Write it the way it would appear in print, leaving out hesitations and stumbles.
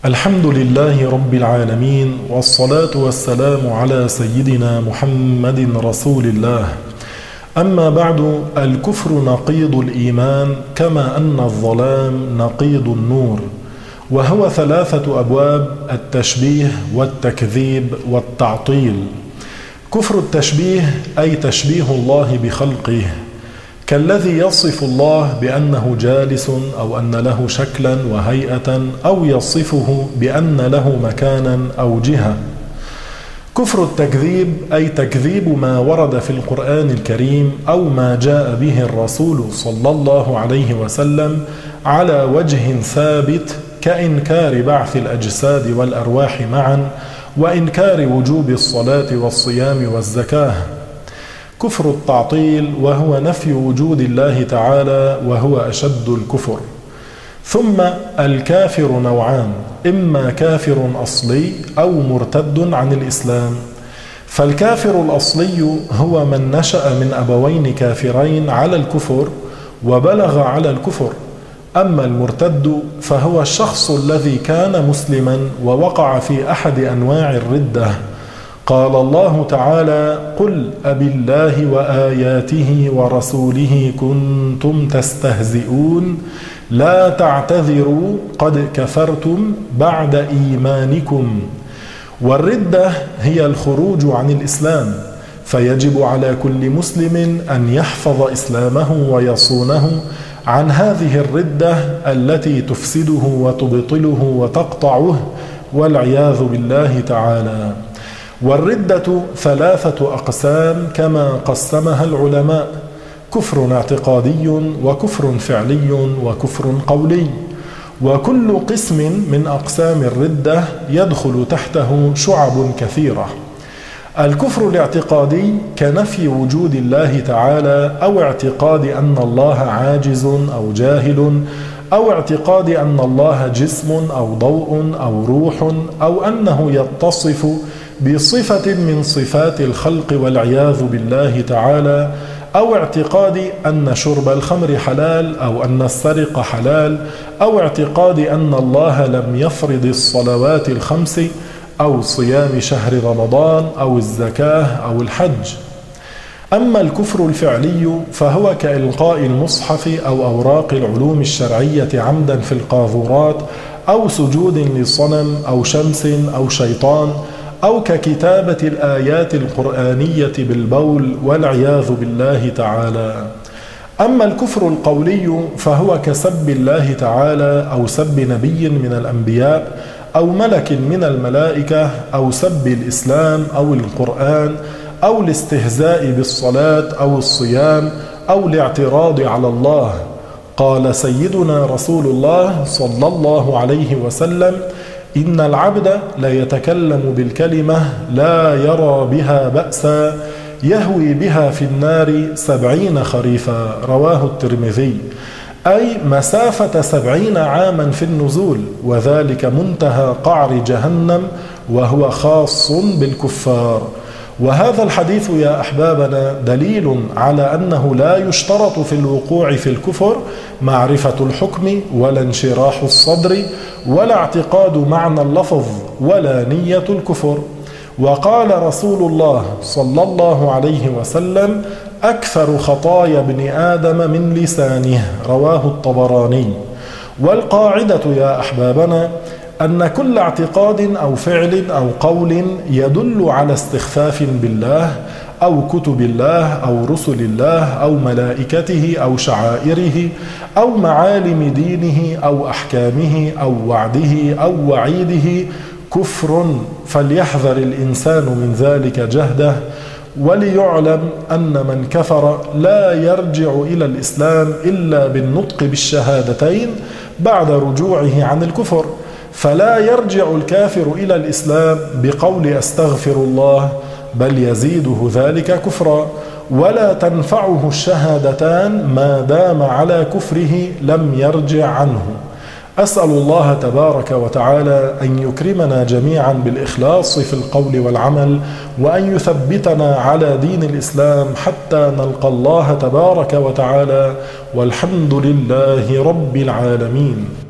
الحمد لله رب العالمين، والصلاة والسلام على سيدنا محمد رسول الله. أما بعد، الكفر نقيض الإيمان، كما أن الظلام نقيض النور، وهو 3 أبواب: التشبيه والتكذيب والتعطيل. كفر التشبيه أي تشبيه الله بخلقه، كالذي يصف الله بأنه جالس أو أن له شكلا وهيئة، أو يصفه بأن له مكانا أو جهة. كفر التكذيب أي تكذيب ما ورد في القرآن الكريم أو ما جاء به الرسول صلى الله عليه وسلم على وجه ثابت، كإنكار بعث الأجساد والأرواح معا، وإنكار وجوب الصلاة والصيام والزكاة. كفر التعطيل وهو نفي وجود الله تعالى، وهو أشد الكفر. ثم الكافر نوعان: إما كافر أصلي أو مرتد عن الإسلام. فالكافر الأصلي هو من نشأ من أبوين كافرين على الكفر وبلغ على الكفر. أما المرتد فهو الشخص الذي كان مسلما ووقع في أحد أنواع الردة. قال الله تعالى: قل أبالله وآياته ورسوله كنتم تستهزئون لا تعتذروا قد كفرتم بعد إيمانكم. والردة هي الخروج عن الإسلام، فيجب على كل مسلم أن يحفظ إسلامه ويصونه عن هذه الردة التي تفسده وتبطله وتقطعه، والعياذ بالله تعالى. والردة 3 أقسام كما قسمها العلماء: كفر اعتقادي، وكفر فعلي، وكفر قولي. وكل قسم من أقسام الردة يدخل تحته شعب كثيرة. الكفر الاعتقادي كنفي وجود الله تعالى، أو اعتقاد أن الله عاجز أو جاهل، أو اعتقاد أن الله جسم أو ضوء أو روح، أو أنه يتصف بصفة من صفات الخلق والعياذ بالله تعالى، أو اعتقاد أن شرب الخمر حلال، أو أن السرقة حلال، أو اعتقاد أن الله لم يفرض الصلوات ال5، أو صيام شهر رمضان، أو الزكاة، أو الحج. أما الكفر الفعلي فهو كإلقاء المصحف أو أوراق العلوم الشرعية عمدا في القاذورات، أو سجود لصنم أو شمس أو شيطان، أو ككتابة الآيات القرآنية بالبول، والعياذ بالله تعالى. أما الكفر القولي فهو كسب الله تعالى، أو سب نبي من الأنبياء، أو ملك من الملائكة، أو سب الإسلام أو القرآن، أو الاستهزاء بالصلاة أو الصيام، أو الاعتراض على الله. قال سيدنا رسول الله صلى الله عليه وسلم: إن العبد لا يتكلم بالكلمة لا يرى بها بأسا يهوي بها في النار 70 خريفا. رواه الترمذي. أي مسافة 70 عاما في النزول، وذلك منتهى قعر جهنم، وهو خاص بالكفار. وهذا الحديث يا أحبابنا دليل على أنه لا يشترط في الوقوع في الكفر معرفة الحكم، ولا انشراح الصدر، ولا اعتقاد معنى اللفظ، ولا نية الكفر. وقال رسول الله صلى الله عليه وسلم: أكثر خطايا ابن آدم من لسانه. رواه الطبراني. والقاعدة يا أحبابنا أن كل اعتقاد أو فعل أو قول يدل على استخفاف بالله، أو كتب الله، أو رسل الله، أو ملائكته، أو شعائره، أو معالم دينه، أو أحكامه، أو وعده، أو وعيده كفر، فليحذر الإنسان من ذلك جهده. وليعلم أن من كفر لا يرجع إلى الإسلام إلا بالنطق بالشهادتين بعد رجوعه عن الكفر. فلا يرجع الكافر إلى الإسلام بقول أستغفر الله، بل يزيده ذلك كفرا، ولا تنفعه الشهادتان ما دام على كفره لم يرجع عنه. أسأل الله تبارك وتعالى أن يكرمنا جميعا بالإخلاص في القول والعمل، وأن يثبتنا على دين الإسلام حتى نلقى الله تبارك وتعالى، والحمد لله رب العالمين.